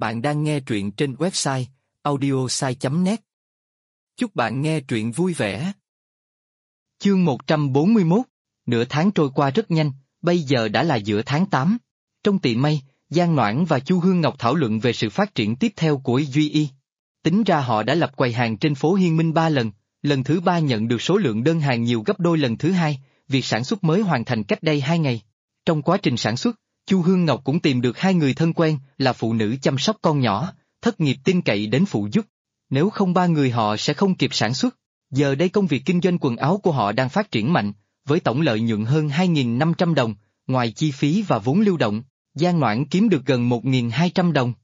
Bạn đang nghe truyện trên website audiosai.net. Chúc bạn nghe truyện vui vẻ. Chương 141, nửa tháng trôi qua rất nhanh, bây giờ đã là giữa tháng 8. Trong tiệm may, Giang Noãn và Chu Hương Ngọc thảo luận về sự phát triển tiếp theo của Duy Y. Tính ra họ đã lập quầy hàng trên phố Hiên Minh 3 lần thứ 3 nhận được số lượng đơn hàng nhiều gấp đôi lần thứ 2, việc sản xuất mới hoàn thành cách đây 2 ngày. Trong quá trình sản xuất, Chu Hương Ngọc cũng tìm được 2 người thân quen là phụ nữ chăm sóc con nhỏ, thất nghiệp tin cậy đến phụ giúp. Nếu không 3 người họ sẽ không kịp sản xuất. Giờ đây công việc kinh doanh quần áo của họ đang phát triển mạnh, với tổng lợi nhuận hơn 2.500 đồng, ngoài chi phí và vốn lưu động, Giang Noãn kiếm được gần 1.200 đồng.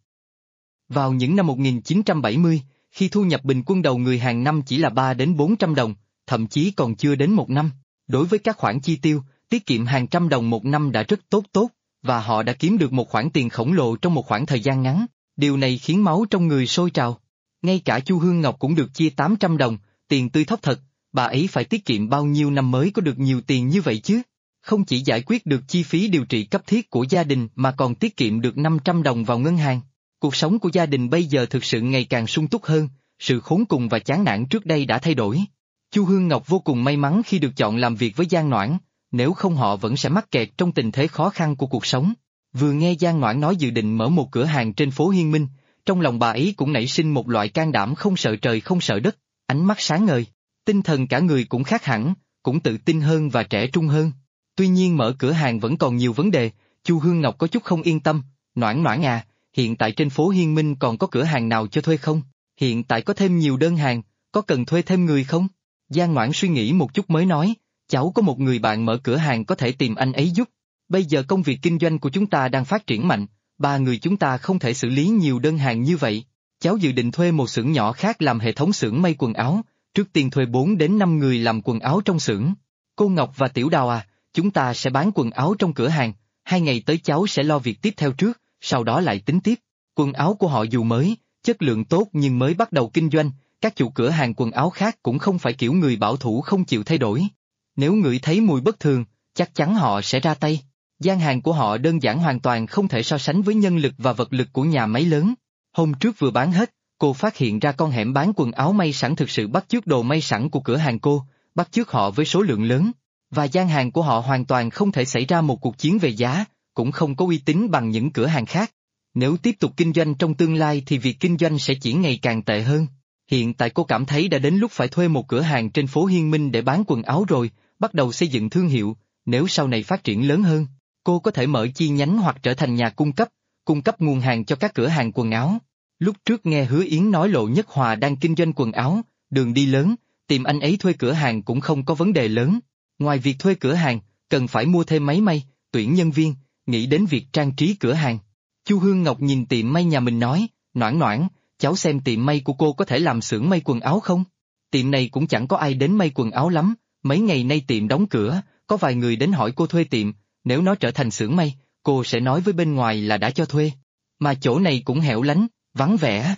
Vào những năm 1970, khi thu nhập bình quân đầu người hàng năm chỉ là 3 đến 400 đồng, thậm chí còn chưa đến 1 năm, đối với các khoản chi tiêu, tiết kiệm hàng trăm đồng một năm đã rất tốt, và họ đã kiếm được một khoản tiền khổng lồ trong một khoảng thời gian ngắn, điều này khiến máu trong người sôi trào. Ngay cả Chu Hương Ngọc cũng được chia 800 đồng, tiền tươi thóc thật, bà ấy phải tiết kiệm bao nhiêu năm mới có được nhiều tiền như vậy chứ? Không chỉ giải quyết được chi phí điều trị cấp thiết của gia đình mà còn tiết kiệm được 500 đồng vào ngân hàng. Cuộc sống của gia đình bây giờ thực sự ngày càng sung túc hơn, sự khốn cùng và chán nản trước đây đã thay đổi. Chu Hương Ngọc vô cùng may mắn khi được chọn làm việc với Giang Noãn, nếu không họ vẫn sẽ mắc kẹt trong tình thế khó khăn của cuộc sống. Vừa nghe Giang Noãn nói dự định mở một cửa hàng trên phố Hiên Minh, trong lòng bà ấy cũng nảy sinh một loại can đảm không sợ trời không sợ đất, ánh mắt sáng ngời, tinh thần cả người cũng khác hẳn, cũng tự tin hơn và trẻ trung hơn. Tuy nhiên mở cửa hàng vẫn còn nhiều vấn đề, Chu Hương Ngọc có chút không yên tâm. Noãn Noãn à, hiện tại trên phố Hiên Minh còn có cửa hàng nào cho thuê không? Hiện tại có thêm nhiều đơn hàng, có cần thuê thêm người không? Giang Noãn suy nghĩ một chút mới nói, cháu có một người bạn mở cửa hàng có thể tìm anh ấy giúp. Bây giờ công việc kinh doanh của chúng ta đang phát triển mạnh, 3 người chúng ta không thể xử lý nhiều đơn hàng như vậy. Cháu dự định thuê một xưởng nhỏ khác làm hệ thống xưởng may quần áo, trước tiên thuê 4 đến 5 người làm quần áo trong xưởng. Cô Ngọc và Tiểu Đào à, chúng ta sẽ bán quần áo trong cửa hàng, 2 ngày tới cháu sẽ lo việc tiếp theo trước, sau đó lại tính tiếp. Quần áo của họ dù mới, chất lượng tốt nhưng mới bắt đầu kinh doanh, các chủ cửa hàng quần áo khác cũng không phải kiểu người bảo thủ không chịu thay đổi. Nếu ngửi thấy mùi bất thường, chắc chắn họ sẽ ra tay. Gian hàng của họ đơn giản hoàn toàn không thể so sánh với nhân lực và vật lực của nhà máy lớn. Hôm trước vừa bán hết, cô phát hiện ra con hẻm bán quần áo may sẵn thực sự bắt chước đồ may sẵn của cửa hàng cô, bắt chước họ với số lượng lớn. Và gian hàng của họ hoàn toàn không thể xảy ra một cuộc chiến về giá, cũng không có uy tín bằng những cửa hàng khác. Nếu tiếp tục kinh doanh trong tương lai thì việc kinh doanh sẽ chỉ ngày càng tệ hơn. Hiện tại cô cảm thấy đã đến lúc phải thuê một cửa hàng trên phố Hiên Minh để bán quần áo rồi, bắt đầu xây dựng thương hiệu, nếu sau này phát triển lớn hơn, cô có thể mở chi nhánh hoặc trở thành nhà cung cấp nguồn hàng cho các cửa hàng quần áo. Lúc trước nghe Hứa Yến nói Lộ Nhất Hòa đang kinh doanh quần áo, đường đi lớn, tìm anh ấy thuê cửa hàng cũng không có vấn đề lớn. Ngoài việc thuê cửa hàng, cần phải mua thêm máy may, tuyển nhân viên, nghĩ đến việc trang trí cửa hàng. Chu Hương Ngọc nhìn tiệm may nhà mình nói, Noãn Noãn, cháu xem tiệm may của cô có thể làm xưởng may quần áo không? Tiệm này cũng chẳng có ai đến may quần áo lắm, mấy ngày nay tiệm đóng cửa, có vài người đến hỏi cô thuê tiệm, nếu nó trở thành xưởng may, cô sẽ nói với bên ngoài là đã cho thuê. Mà chỗ này cũng hẻo lánh, vắng vẻ.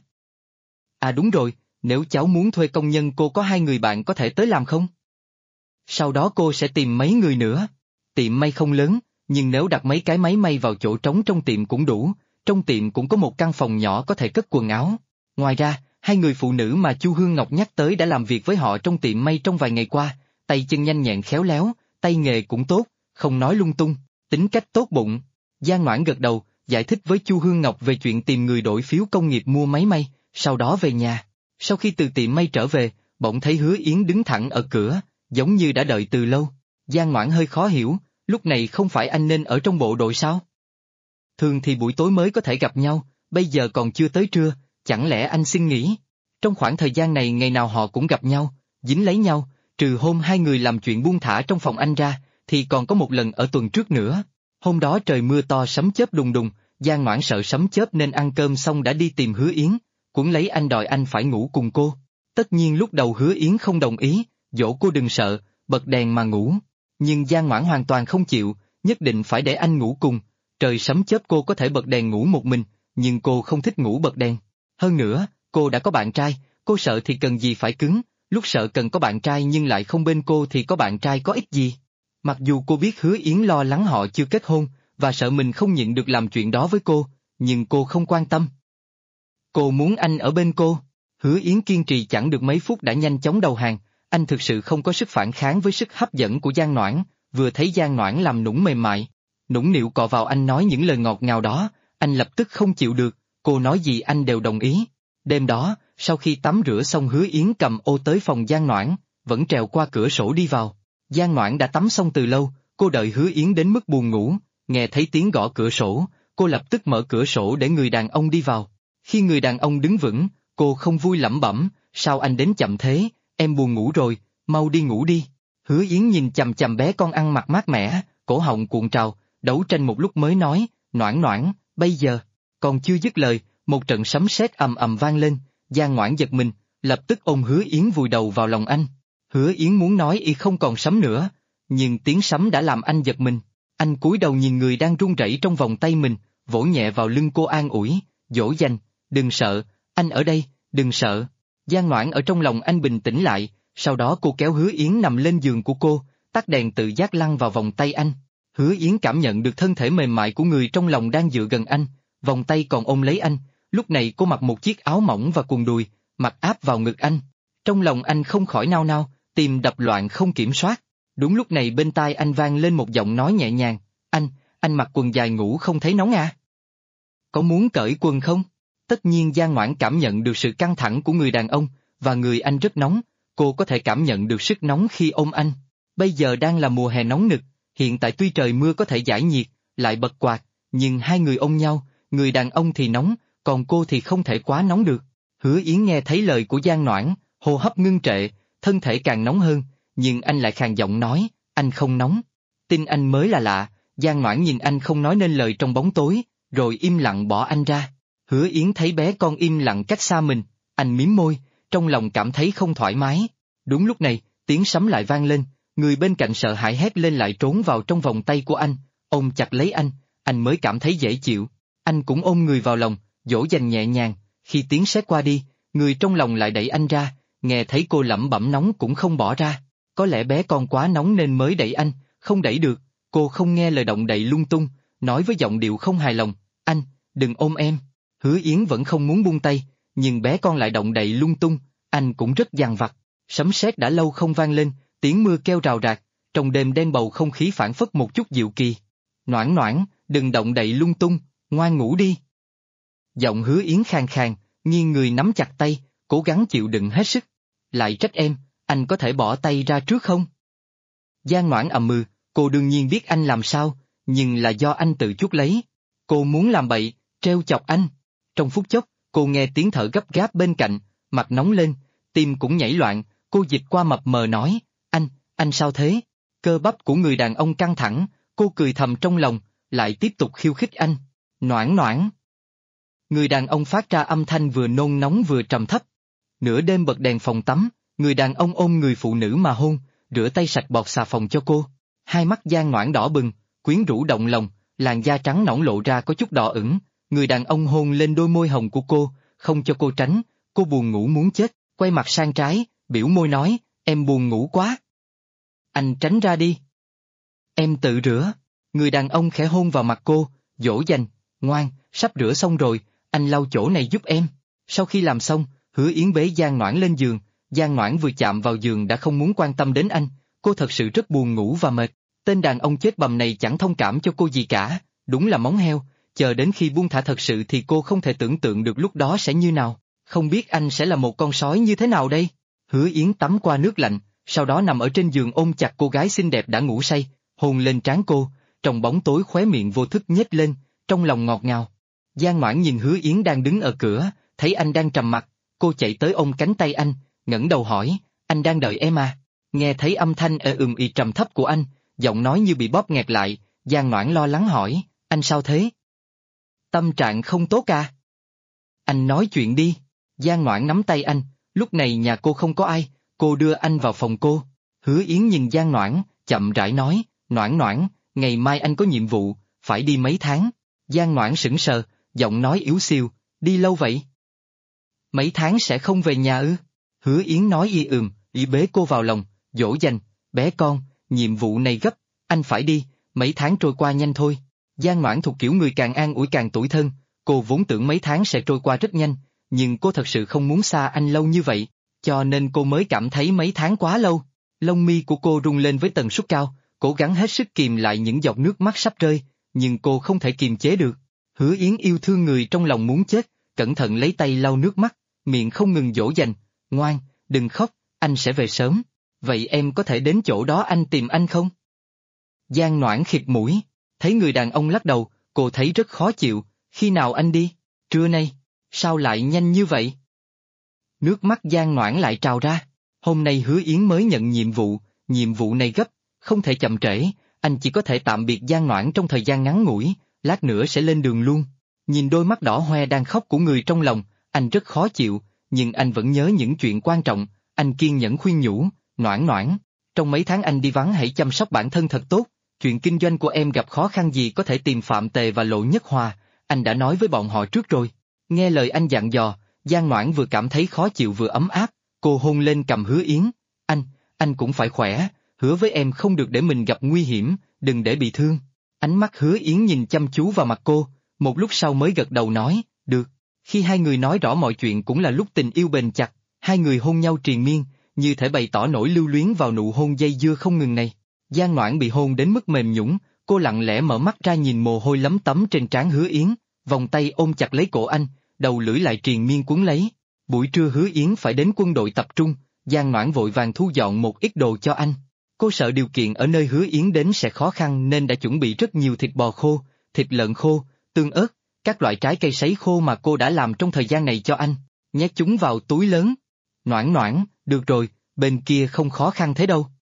À đúng rồi, nếu cháu muốn thuê công nhân cô có 2 người bạn có thể tới làm không? Sau đó cô sẽ tìm mấy người nữa. Tiệm may không lớn, nhưng nếu đặt mấy cái máy may vào chỗ trống trong tiệm cũng đủ, trong tiệm cũng có một căn phòng nhỏ có thể cất quần áo. Ngoài ra, 2 người phụ nữ mà Chu Hương Ngọc nhắc tới đã làm việc với họ trong tiệm may trong vài ngày qua, tay chân nhanh nhẹn khéo léo, tay nghề cũng tốt, không nói lung tung, tính cách tốt bụng. Giang Noãn gật đầu, giải thích với Chu Hương Ngọc về chuyện tìm người đổi phiếu công nghiệp mua máy may, sau đó về nhà. Sau khi từ tiệm may trở về, bỗng thấy Hứa Yến đứng thẳng ở cửa, giống như đã đợi từ lâu. Giang Noãn hơi khó hiểu, lúc này không phải anh nên ở trong bộ đội sao? Thường thì buổi tối mới có thể gặp nhau, bây giờ còn chưa tới trưa, chẳng lẽ anh xin nghỉ? Trong khoảng thời gian này ngày nào họ cũng gặp nhau, dính lấy nhau, trừ hôm 2 người làm chuyện buông thả trong phòng anh ra, thì còn có một lần ở tuần trước nữa. Hôm đó trời mưa to sấm chớp đùng đùng, Giang Noãn sợ sấm chớp nên ăn cơm xong đã đi tìm Hứa Yến, cuốn lấy anh đòi anh phải ngủ cùng cô. Tất nhiên lúc đầu Hứa Yến không đồng ý, dỗ cô đừng sợ, bật đèn mà ngủ. Nhưng Giang Noãn hoàn toàn không chịu, nhất định phải để anh ngủ cùng. Trời sấm chớp cô có thể bật đèn ngủ một mình, nhưng cô không thích ngủ bật đèn. Hơn nữa, cô đã có bạn trai, cô sợ thì cần gì phải cứng, lúc sợ cần có bạn trai nhưng lại không bên cô thì có bạn trai có ích gì. Mặc dù cô biết Hứa Yến lo lắng họ chưa kết hôn, và sợ mình không nhịn được làm chuyện đó với cô, nhưng cô không quan tâm. Cô muốn anh ở bên cô. Hứa Yến kiên trì chẳng được mấy phút đã nhanh chóng đầu hàng, anh thực sự không có sức phản kháng với sức hấp dẫn của Giang Noãn, vừa thấy Giang Noãn làm nũng mềm mại, nũng nịu cọ vào anh nói những lời ngọt ngào đó, anh lập tức không chịu được, cô nói gì anh đều đồng ý. Đêm đó, sau khi tắm rửa xong Hứa Yến cầm ô tới phòng Giang Noãn, vẫn trèo qua cửa sổ đi vào. Giang Noãn đã tắm xong từ lâu, cô đợi Hứa Yến đến mức buồn ngủ, nghe thấy tiếng gõ cửa sổ, cô lập tức mở cửa sổ để người đàn ông đi vào. Khi người đàn ông đứng vững, cô không vui lẩm bẩm, sao anh đến chậm thế, em buồn ngủ rồi, mau đi ngủ đi. Hứa Yến nhìn chằm chằm bé con ăn mặc mát mẻ, cổ họng cuộn trào, đấu tranh một lúc mới nói, Noãn Noãn, bây giờ, còn chưa dứt lời, một trận sấm sét ầm ầm vang lên, Giang Noãn giật mình, lập tức ôm Hứa Yến vùi đầu vào lòng anh. Hứa Yến muốn nói y không còn sấm nữa, nhưng tiếng sấm đã làm anh giật mình. Anh cúi đầu nhìn người đang run rẩy trong vòng tay mình, vỗ nhẹ vào lưng cô an ủi, dỗ dành, đừng sợ, anh ở đây, đừng sợ. Giang Noãn ở trong lòng anh bình tĩnh lại, sau đó cô kéo Hứa Yến nằm lên giường của cô, tắt đèn tự giác lăn vào vòng tay anh. Hứa Yến cảm nhận được thân thể mềm mại của người trong lòng đang dựa gần anh, vòng tay còn ôm lấy anh, lúc này cô mặc một chiếc áo mỏng và quần đùi, mặt áp vào ngực anh. Trong lòng anh không khỏi nao nao, tim đập loạn không kiểm soát. Đúng lúc này bên tai anh vang lên một giọng nói nhẹ nhàng, anh mặc quần dài ngủ không thấy nóng à? Có muốn cởi quần không? Tất nhiên Giang Noãn cảm nhận được sự căng thẳng của người đàn ông, và người anh rất nóng, cô có thể cảm nhận được sức nóng khi ôm anh. Bây giờ đang là mùa hè nóng nực, hiện tại tuy trời mưa có thể giải nhiệt, lại bật quạt, nhưng hai người ôm nhau, người đàn ông thì nóng, còn cô thì không thể quá nóng được. Hứa Yến nghe thấy lời của Giang Noãn, hô hấp ngưng trệ, thân thể càng nóng hơn, nhưng anh lại khàn giọng nói, anh không nóng. Tin anh mới là lạ, Giang Noãn nhìn anh không nói nên lời trong bóng tối, rồi im lặng bỏ anh ra. Hứa Yến thấy bé con im lặng cách xa mình, anh mím môi, trong lòng cảm thấy không thoải mái. Đúng lúc này, tiếng sấm lại vang lên, người bên cạnh sợ hãi hét lên lại trốn vào trong vòng tay của anh, ôm chặt lấy anh mới cảm thấy dễ chịu. Anh cũng ôm người vào lòng, dỗ dành nhẹ nhàng, khi tiếng sét qua đi, người trong lòng lại đẩy anh ra, nghe thấy cô lẩm bẩm nóng cũng không bỏ ra. Có lẽ bé con quá nóng nên mới đẩy anh, không đẩy được, cô không nghe lời động đậy lung tung, nói với giọng điệu không hài lòng, anh, đừng ôm em. Hứa Yến vẫn không muốn buông tay, nhưng bé con lại động đậy lung tung, anh cũng rất dằn vặt. Sấm sét đã lâu không vang lên, tiếng mưa kêu rào rạc, trong đêm đen bầu không khí phảng phất một chút dịu kỳ. Noãn Noãn, đừng động đậy lung tung, ngoan ngủ đi. Giọng Hứa Yến khàn khàn, nghiêng người nắm chặt tay, cố gắng chịu đựng hết sức. Lại trách em, anh có thể bỏ tay ra trước không? Giang Noãn ậm ừ, cô đương nhiên biết anh làm sao, nhưng là do anh tự chuốc lấy. Cô muốn làm bậy, trêu chọc anh. Trong phút chốc, cô nghe tiếng thở gấp gáp bên cạnh, mặt nóng lên, tim cũng nhảy loạn, cô dịch qua mập mờ nói, anh sao thế? Cơ bắp của người đàn ông căng thẳng, cô cười thầm trong lòng, lại tiếp tục khiêu khích anh. Noãn Noãn. Người đàn ông phát ra âm thanh vừa nôn nóng vừa trầm thấp. Nửa đêm bật đèn phòng tắm, người đàn ông ôm người phụ nữ mà hôn, rửa tay sạch bọt xà phòng cho cô. Hai mắt Giang Noãn đỏ bừng, quyến rũ động lòng, làn da trắng nõn lộ ra có chút đỏ ửng. Người đàn ông hôn lên đôi môi hồng của cô, không cho cô tránh, cô buồn ngủ muốn chết, quay mặt sang trái, biểu môi nói, em buồn ngủ quá. Anh tránh ra đi. Em tự rửa. Người đàn ông khẽ hôn vào mặt cô, dỗ dành, ngoan, sắp rửa xong rồi, anh lau chỗ này giúp em. Sau khi làm xong, Hứa Yến bế Giang Noãn lên giường, Giang Noãn vừa chạm vào giường đã không muốn quan tâm đến anh, cô thật sự rất buồn ngủ và mệt. Tên đàn ông chết bầm này chẳng thông cảm cho cô gì cả, đúng là móng heo, chờ đến khi buông thả thật sự thì cô không thể tưởng tượng được lúc đó sẽ như nào, không biết anh sẽ là một con sói như thế nào đây. Hứa Yến tắm qua nước lạnh, sau đó nằm ở trên giường ôm chặt cô gái xinh đẹp đã ngủ say, hôn lên trán cô, trong bóng tối khóe miệng vô thức nhếch lên, trong lòng ngọt ngào. Giang Noãn nhìn Hứa Yến đang đứng ở cửa, thấy anh đang trầm mặc, cô chạy tới ôm cánh tay anh, ngẩng đầu hỏi, anh đang đợi em à? Nghe thấy âm thanh ì trầm thấp của anh, giọng nói như bị bóp nghẹt lại, Giang Noãn lo lắng hỏi, anh sao thế? Tâm trạng không tốt à? Anh nói chuyện đi. Giang Noãn nắm tay anh, lúc này nhà cô không có ai, cô đưa anh vào phòng cô. Hứa Yến nhìn Giang Noãn, chậm rãi nói, Noãn Noãn, ngày mai anh có nhiệm vụ, phải đi mấy tháng. Giang Noãn sững sờ, giọng nói yếu xiu, đi lâu vậy? Mấy tháng sẽ không về nhà ư? Hứa Yến nói y bế cô vào lòng, dỗ dành, bé con, nhiệm vụ này gấp, anh phải đi, mấy tháng trôi qua nhanh thôi. Giang Noãn thuộc kiểu người càng an ủi càng tủi thân, cô vốn tưởng mấy tháng sẽ trôi qua rất nhanh, nhưng cô thật sự không muốn xa anh lâu như vậy, cho nên cô mới cảm thấy mấy tháng quá lâu. Lông mi của cô rung lên với tần suất cao, cố gắng hết sức kìm lại những giọt nước mắt sắp rơi, nhưng cô không thể kiềm chế được. Hứa Yến yêu thương người trong lòng muốn chết, cẩn thận lấy tay lau nước mắt, miệng không ngừng dỗ dành, ngoan, đừng khóc, anh sẽ về sớm. Vậy em có thể đến chỗ đó anh tìm anh không? Giang Noãn khịt mũi, thấy người đàn ông lắc đầu, cô thấy rất khó chịu, khi nào anh đi? Trưa nay, sao lại nhanh như vậy? Nước mắt Giang Noãn lại trào ra, hôm nay Hứa Yến mới nhận nhiệm vụ này gấp, không thể chậm trễ, anh chỉ có thể tạm biệt Giang Noãn trong thời gian ngắn ngủi, lát nữa sẽ lên đường luôn. Nhìn đôi mắt đỏ hoe đang khóc của người trong lòng, anh rất khó chịu, nhưng anh vẫn nhớ những chuyện quan trọng, anh kiên nhẫn khuyên nhủ, Noãn Noãn, trong mấy tháng anh đi vắng hãy chăm sóc bản thân thật tốt, chuyện kinh doanh của em gặp khó khăn gì có thể tìm Phạm Tề và Lộ Nhất Hòa, anh đã nói với bọn họ trước rồi. Nghe lời anh dặn dò, Giang Noãn vừa cảm thấy khó chịu vừa ấm áp, cô hôn lên cầm Hứa Yến, anh cũng phải khỏe, hứa với em không được để mình gặp nguy hiểm, đừng để bị thương. Ánh mắt Hứa Yến nhìn chăm chú vào mặt cô, một lúc sau mới gật đầu nói, được. Khi hai người nói rõ mọi chuyện cũng là lúc tình yêu bền chặt, hai người hôn nhau triền miên, như thể bày tỏ nỗi lưu luyến vào nụ hôn dây dưa không ngừng này. Giang Noãn bị hôn đến mức mềm nhũn, cô lặng lẽ mở mắt ra nhìn mồ hôi lấm tấm trên trán Hứa Yến, vòng tay ôm chặt lấy cổ anh, đầu lưỡi lại triền miên cuốn lấy. Buổi trưa Hứa Yến phải đến quân đội tập trung, Giang Noãn vội vàng thu dọn một ít đồ cho anh. Cô sợ điều kiện ở nơi Hứa Yến đến sẽ khó khăn nên đã chuẩn bị rất nhiều thịt bò khô, thịt lợn khô, tương ớt, các loại trái cây sấy khô mà cô đã làm trong thời gian này cho anh, nhét chúng vào túi lớn. Noãn Noãn, được rồi, bên kia không khó khăn thế đâu.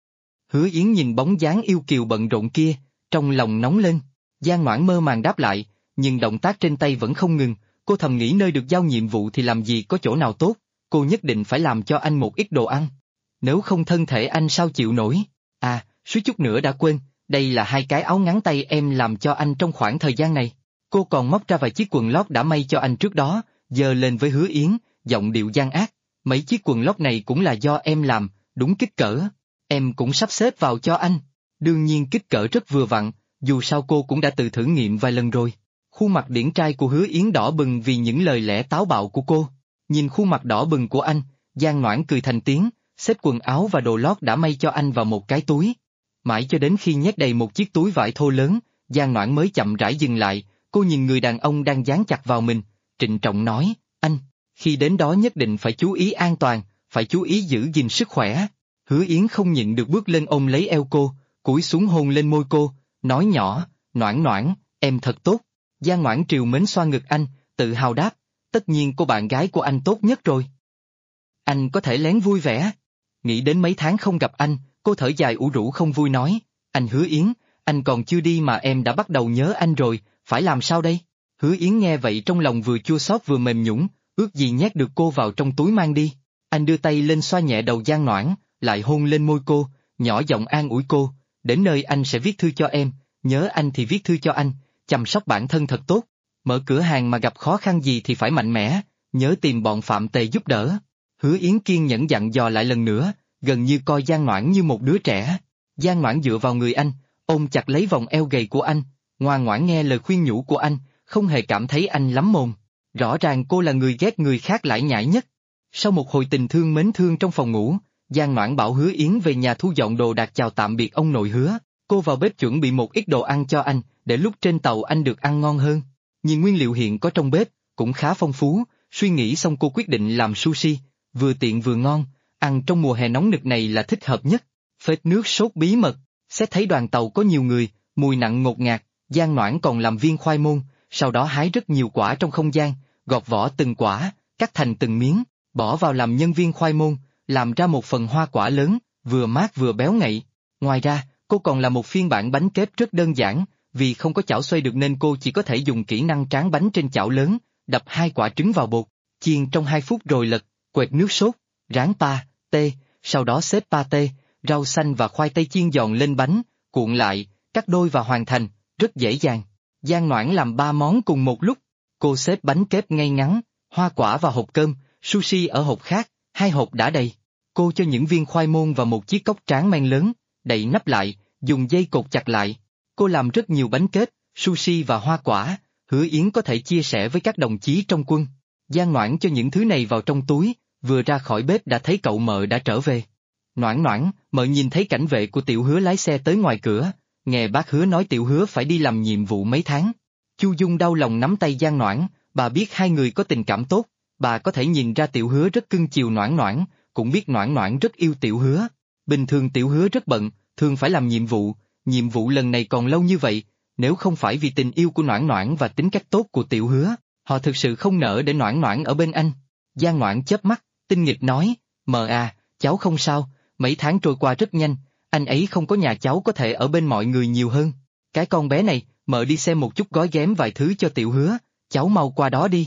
Hứa Yến nhìn bóng dáng yêu kiều bận rộn kia, trong lòng nóng lên. Giang Noãn mơ màng đáp lại, nhưng động tác trên tay vẫn không ngừng, cô thầm nghĩ nơi được giao nhiệm vụ thì làm gì có chỗ nào tốt, cô nhất định phải làm cho anh một ít đồ ăn. Nếu không thân thể anh sao chịu nổi. À, suýt chút nữa đã quên, đây là hai cái áo ngắn tay em làm cho anh trong khoảng thời gian này. Cô còn móc ra vài chiếc quần lót đã may cho anh trước đó, giơ lên với Hứa Yến, giọng điệu gian ác. Mấy chiếc quần lót này cũng là do em làm, đúng kích cỡ. Em cũng sắp xếp vào cho anh. Đương nhiên kích cỡ rất vừa vặn, dù sao cô cũng đã tự thử nghiệm vài lần rồi. Khuôn mặt điển trai của Hứa Yến đỏ bừng vì những lời lẽ táo bạo của cô. Nhìn khuôn mặt đỏ bừng của anh, Giang Noãn cười thành tiếng, xếp quần áo và đồ lót đã may cho anh vào một cái túi. Mãi cho đến khi nhét đầy một chiếc túi vải thô lớn, Giang Noãn mới chậm rãi dừng lại, cô nhìn người đàn ông đang dán chặt vào mình, trịnh trọng nói, anh, khi đến đó nhất định phải chú ý an toàn, phải chú ý giữ gìn sức khỏe. Hứa Yến không nhịn được bước lên ôm lấy eo cô, cúi xuống hôn lên môi cô, nói nhỏ, Noãn Noãn, em thật tốt. Giang Noãn trìu mến xoa ngực anh, tự hào đáp, tất nhiên cô bạn gái của anh tốt nhất rồi. Anh có thể lén vui vẻ. Nghĩ đến mấy tháng không gặp anh, cô thở dài ủ rũ không vui nói, anh Hứa Yến, anh còn chưa đi mà em đã bắt đầu nhớ anh rồi, phải làm sao đây? Hứa Yến nghe vậy trong lòng vừa chua xót vừa mềm nhũn, ước gì nhét được cô vào trong túi mang đi. Anh đưa tay lên xoa nhẹ đầu Giang Noãn, lại hôn lên môi cô, nhỏ giọng an ủi cô, đến nơi anh sẽ viết thư cho em, nhớ anh thì viết thư cho anh, chăm sóc bản thân thật tốt, mở cửa hàng mà gặp khó khăn gì thì phải mạnh mẽ, nhớ tìm bọn Phạm Tề giúp đỡ. Hứa Yến kiên nhẫn dặn dò lại lần nữa, gần như coi Giang Noãn như một đứa trẻ. Giang Noãn dựa vào người anh, ôm chặt lấy vòng eo gầy của anh, ngoan ngoãn nghe lời khuyên nhủ của anh, không hề cảm thấy anh lắm mồm. Rõ ràng cô là người ghét người khác lải nhải nhất. Sau một hồi tình thương mến thương trong phòng ngủ, Giang Noãn bảo Hứa Yến về nhà thu dọn đồ đạc chào tạm biệt ông nội Hứa, cô vào bếp chuẩn bị một ít đồ ăn cho anh, để lúc trên tàu anh được ăn ngon hơn. Nhưng nguyên liệu hiện có trong bếp, cũng khá phong phú, suy nghĩ xong cô quyết định làm sushi, vừa tiện vừa ngon, ăn trong mùa hè nóng nực này là thích hợp nhất. Phết nước sốt bí mật, xét thấy đoàn tàu có nhiều người, mùi nặng ngột ngạt, Giang Noãn còn làm viên khoai môn, sau đó hái rất nhiều quả trong không gian, gọt vỏ từng quả, cắt thành từng miếng, bỏ vào làm nhân viên khoai môn, làm ra một phần hoa quả lớn, vừa mát vừa béo ngậy. Ngoài ra, cô còn là một phiên bản bánh kếp rất đơn giản, vì không có chảo xoay được nên cô chỉ có thể dùng kỹ năng tráng bánh trên chảo lớn, đập 2 quả trứng vào bột, chiên trong 2 phút rồi lật, quệt nước sốt, rán pa tê, sau đó xếp pa tê, rau xanh và khoai tây chiên giòn lên bánh, cuộn lại, cắt đôi và hoàn thành, rất dễ dàng. Giang Noãn làm 3 món cùng một lúc, cô xếp bánh kếp ngay ngắn, hoa quả vào hộp cơm, sushi ở hộp khác, 2 hộp đã đầy. Cô cho những viên khoai môn vào một chiếc cốc tráng men lớn, đậy nắp lại, dùng dây cột chặt lại. Cô làm rất nhiều bánh kếp, sushi và hoa quả, Hứa Yến có thể chia sẻ với các đồng chí trong quân. Giang Noãn cho những thứ này vào trong túi, vừa ra khỏi bếp đã thấy cậu mợ đã trở về. Noãn Noãn, mợ nhìn thấy cảnh vệ của Tiểu Hứa lái xe tới ngoài cửa, nghe bác Hứa nói Tiểu Hứa phải đi làm nhiệm vụ mấy tháng. Chu Dung đau lòng nắm tay Giang Noãn, bà biết hai người có tình cảm tốt, bà có thể nhìn ra Tiểu Hứa rất cưng chiều Noãn Noãn, cũng biết Noãn Noãn rất yêu Tiểu Hứa. Bình thường Tiểu Hứa rất bận, thường phải làm nhiệm vụ lần này còn lâu như vậy, nếu không phải vì tình yêu của Noãn Noãn và tính cách tốt của Tiểu Hứa, họ thực sự không nỡ để Noãn Noãn ở bên anh. Giang Noãn chớp mắt, tinh nghịch nói, mợ à, cháu không sao, mấy tháng trôi qua rất nhanh, anh ấy không có nhà cháu có thể ở bên mọi người nhiều hơn. Cái con bé này, mợ đi xem một chút gói ghém vài thứ cho Tiểu Hứa, cháu mau qua đó đi.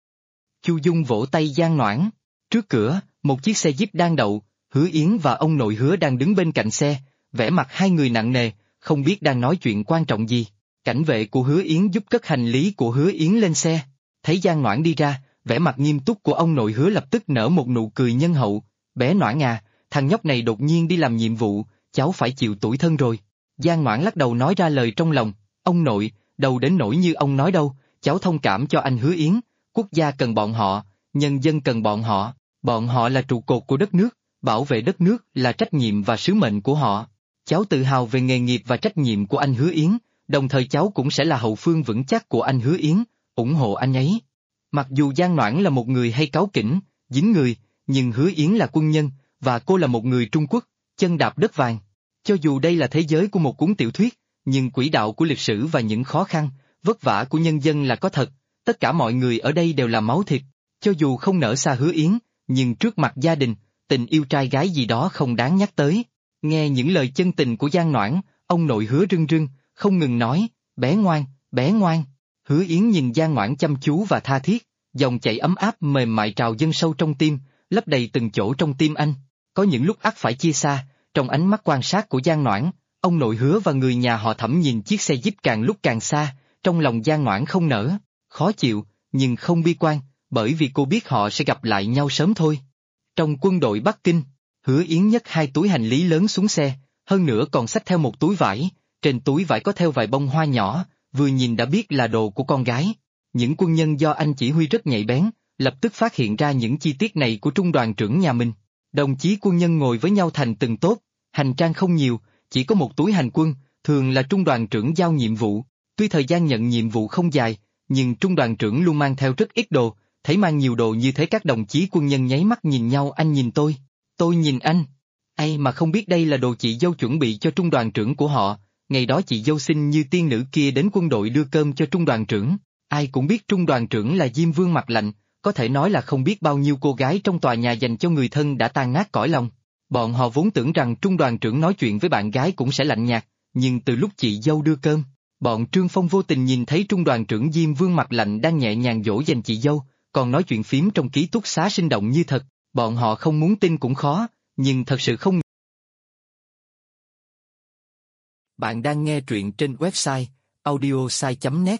Chu Dung vỗ tay Giang Noãn. Trước cửa, một chiếc xe Jeep đang đậu, Hứa Yến và ông nội Hứa đang đứng bên cạnh xe, vẻ mặt hai người nặng nề, không biết đang nói chuyện quan trọng gì. Cảnh vệ của Hứa Yến giúp cất hành lý của Hứa Yến lên xe. Thấy Giang Noãn đi ra, vẻ mặt nghiêm túc của ông nội Hứa lập tức nở một nụ cười nhân hậu. Bé Noãn à, thằng nhóc này đột nhiên đi làm nhiệm vụ, cháu phải chịu tủi thân rồi. Giang Noãn lắc đầu nói ra lời trong lòng, ông nội, đâu đến nỗi như ông nói đâu, cháu thông cảm cho anh Hứa Yến, quốc gia cần bọn họ, nhân dân cần bọn họ là trụ cột của đất nước, bảo vệ đất nước là trách nhiệm và sứ mệnh của họ. Cháu tự hào về nghề nghiệp và trách nhiệm của anh Hứa Yến, đồng thời cháu cũng sẽ là hậu phương vững chắc của anh Hứa Yến, ủng hộ anh ấy. Mặc dù Giang Noãn là một người hay cáu kỉnh, dính người, nhưng Hứa Yến là quân nhân, và cô là một người Trung Quốc, chân đạp đất vàng. Cho dù đây là thế giới của một cuốn tiểu thuyết, nhưng quỹ đạo của lịch sử và những khó khăn, vất vả của nhân dân là có thật, tất cả mọi người ở đây đều là máu thịt, cho dù không nỡ xa Hứa Yến, nhưng trước mặt gia đình, tình yêu trai gái gì đó không đáng nhắc tới. Nghe những lời chân tình của Giang Noãn, ông nội Hứa rưng rưng, không ngừng nói, bé ngoan, bé ngoan. Hứa Yến nhìn Giang Noãn chăm chú và tha thiết, dòng chảy ấm áp mềm mại trào dâng sâu trong tim, lấp đầy từng chỗ trong tim anh. Có những lúc ắt phải chia xa, trong ánh mắt quan sát của Giang Noãn, ông nội Hứa và người nhà họ Thẩm nhìn chiếc xe Jeep càng lúc càng xa, trong lòng Giang Noãn không nỡ, khó chịu, nhưng không bi quan, bởi vì cô biết họ sẽ gặp lại nhau sớm thôi. Trong quân đội Bắc Kinh, Hứa Yến nhấc hai túi hành lý lớn xuống xe, hơn nữa còn xách theo một túi vải, trên túi vải có theo vài bông hoa nhỏ, vừa nhìn đã biết là đồ của con gái. Những quân nhân do anh chỉ huy rất nhạy bén, lập tức phát hiện ra những chi tiết này của trung đoàn trưởng nhà mình. Đồng chí quân nhân ngồi với nhau thành từng tốp, hành trang không nhiều, chỉ có một túi hành quân, thường là trung đoàn trưởng giao nhiệm vụ. Tuy thời gian nhận nhiệm vụ không dài, nhưng trung đoàn trưởng luôn mang theo rất ít đồ, thấy mang nhiều đồ như thế các đồng chí quân nhân nháy mắt nhìn nhau, anh nhìn tôi nhìn anh. Ai mà không biết đây là đồ chị dâu chuẩn bị cho trung đoàn trưởng của họ, ngày đó chị dâu xinh như tiên nữ kia đến quân đội đưa cơm cho trung đoàn trưởng. Ai cũng biết trung đoàn trưởng là Diêm Vương mặt lạnh, có thể nói là không biết bao nhiêu cô gái trong tòa nhà dành cho người thân đã tan nát cõi lòng. Bọn họ vốn tưởng rằng trung đoàn trưởng nói chuyện với bạn gái cũng sẽ lạnh nhạt, nhưng từ lúc chị dâu đưa cơm, bọn Trương Phong vô tình nhìn thấy trung đoàn trưởng Diêm Vương mặt lạnh đang nhẹ nhàng dỗ dành chị dâu, còn nói chuyện phím trong ký túc xá sinh động như thật, bọn họ không muốn tin cũng khó, nhưng thật sự không. Bạn đang nghe truyện trên website audiosai.net.